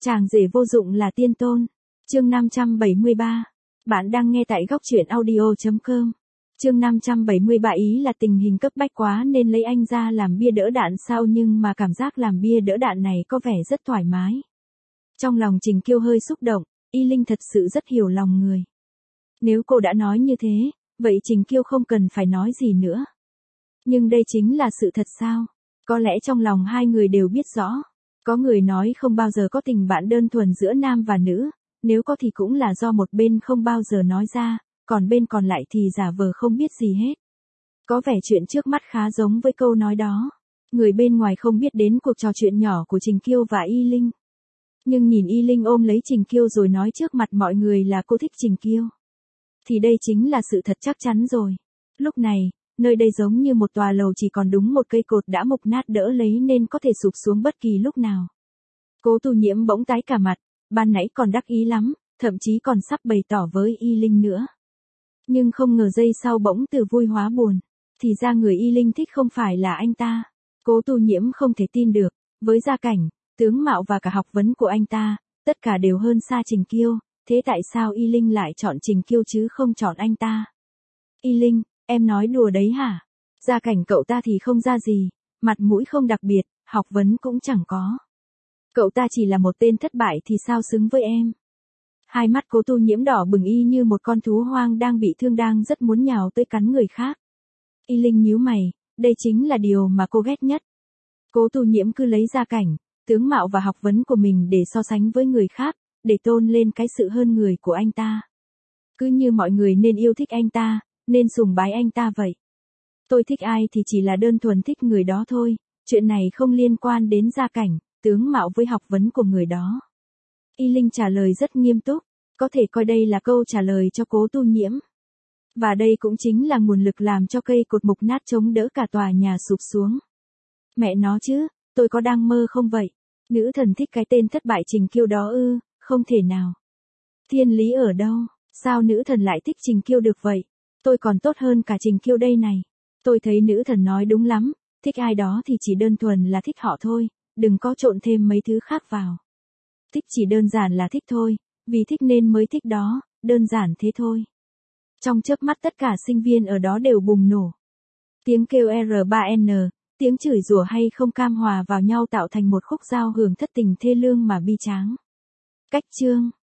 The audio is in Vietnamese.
Chàng rể vô dụng là tiên tôn. Chương 573. Bạn đang nghe tại góc truyện audio.com. Chương 573 ý là tình hình cấp bách quá nên lấy anh ra làm bia đỡ đạn sao, nhưng mà cảm giác làm bia đỡ đạn này có vẻ rất thoải mái. Trong lòng Trình Kiêu hơi xúc động, Y Linh thật sự rất hiểu lòng người. Nếu cô đã nói như thế, vậy Trình Kiêu không cần phải nói gì nữa. Nhưng đây chính là sự thật sao? Có lẽ trong lòng hai người đều biết rõ. Có người nói không bao giờ có tình bạn đơn thuần giữa nam và nữ, nếu có thì cũng là do một bên không bao giờ nói ra, còn bên còn lại thì giả vờ không biết gì hết. Có vẻ chuyện trước mắt khá giống với câu nói đó. Người bên ngoài không biết đến cuộc trò chuyện nhỏ của Trình Kiêu và Y Linh. Nhưng nhìn Y Linh ôm lấy Trình Kiêu rồi nói trước mặt mọi người là cô thích Trình Kiêu, thì đây chính là sự thật chắc chắn rồi. Lúc này, nơi đây giống như một tòa lầu chỉ còn đúng một cây cột đã mục nát đỡ lấy nên có thể sụp xuống bất kỳ lúc nào. Cố Tu Nhiễm bỗng tái cả mặt, ban nãy còn đắc ý lắm, thậm chí còn sắp bày tỏ với Y Linh nữa. Nhưng không ngờ giây sau bỗng từ vui hóa buồn, thì ra người Y Linh thích không phải là anh ta. Cố Tu Nhiễm không thể tin được, với gia cảnh, tướng mạo và cả học vấn của anh ta, tất cả đều hơn xa Trình Kiêu, thế tại sao Y Linh lại chọn Trình Kiêu chứ không chọn anh ta? Y Linh, em nói đùa đấy hả? Gia cảnh cậu ta thì không ra gì, mặt mũi không đặc biệt, học vấn cũng chẳng có. Cậu ta chỉ là một tên thất bại thì sao xứng với em? Hai mắt Cố Tu Nhiễm đỏ bừng y như một con thú hoang đang bị thương đang rất muốn nhào tới cắn người khác. Y Linh nhíu mày, đây chính là điều mà cô ghét nhất. Cố Tu Nhiễm cứ lấy gia cảnh, tướng mạo và học vấn của mình để so sánh với người khác, để tôn lên cái sự hơn người của anh ta. Cứ như mọi người nên yêu thích anh ta, nên sùng bái anh ta vậy. Tôi thích ai thì chỉ là đơn thuần thích người đó thôi, chuyện này không liên quan đến gia cảnh, tướng mạo với học vấn của người đó. Y Linh trả lời rất nghiêm túc, có thể coi đây là câu trả lời cho Cố Tu Nhiễm. Và đây cũng chính là nguồn lực làm cho cây cột mục nát chống đỡ cả tòa nhà sụp xuống. Mẹ nó chứ, tôi có đang mơ không vậy? Nữ thần thích cái tên thất bại Trình Kiêu đó ư? Không thể nào. Thiên lý ở đâu? Sao nữ thần lại thích Trình Kiêu được vậy? Tôi còn tốt hơn cả Trình Kiêu đây này. Tôi thấy nữ thần nói đúng lắm, thích ai đó thì chỉ đơn thuần là thích họ thôi, đừng có trộn thêm mấy thứ khác vào. Thích chỉ đơn giản là thích thôi, vì thích nên mới thích đó, đơn giản thế thôi. Trong chớp mắt tất cả sinh viên ở đó đều bùng nổ. Tiếng kêu R3N, tiếng chửi rủa hay không cam hòa vào nhau tạo thành một khúc giao hưởng thất tình thê lương mà bi tráng. Cách chương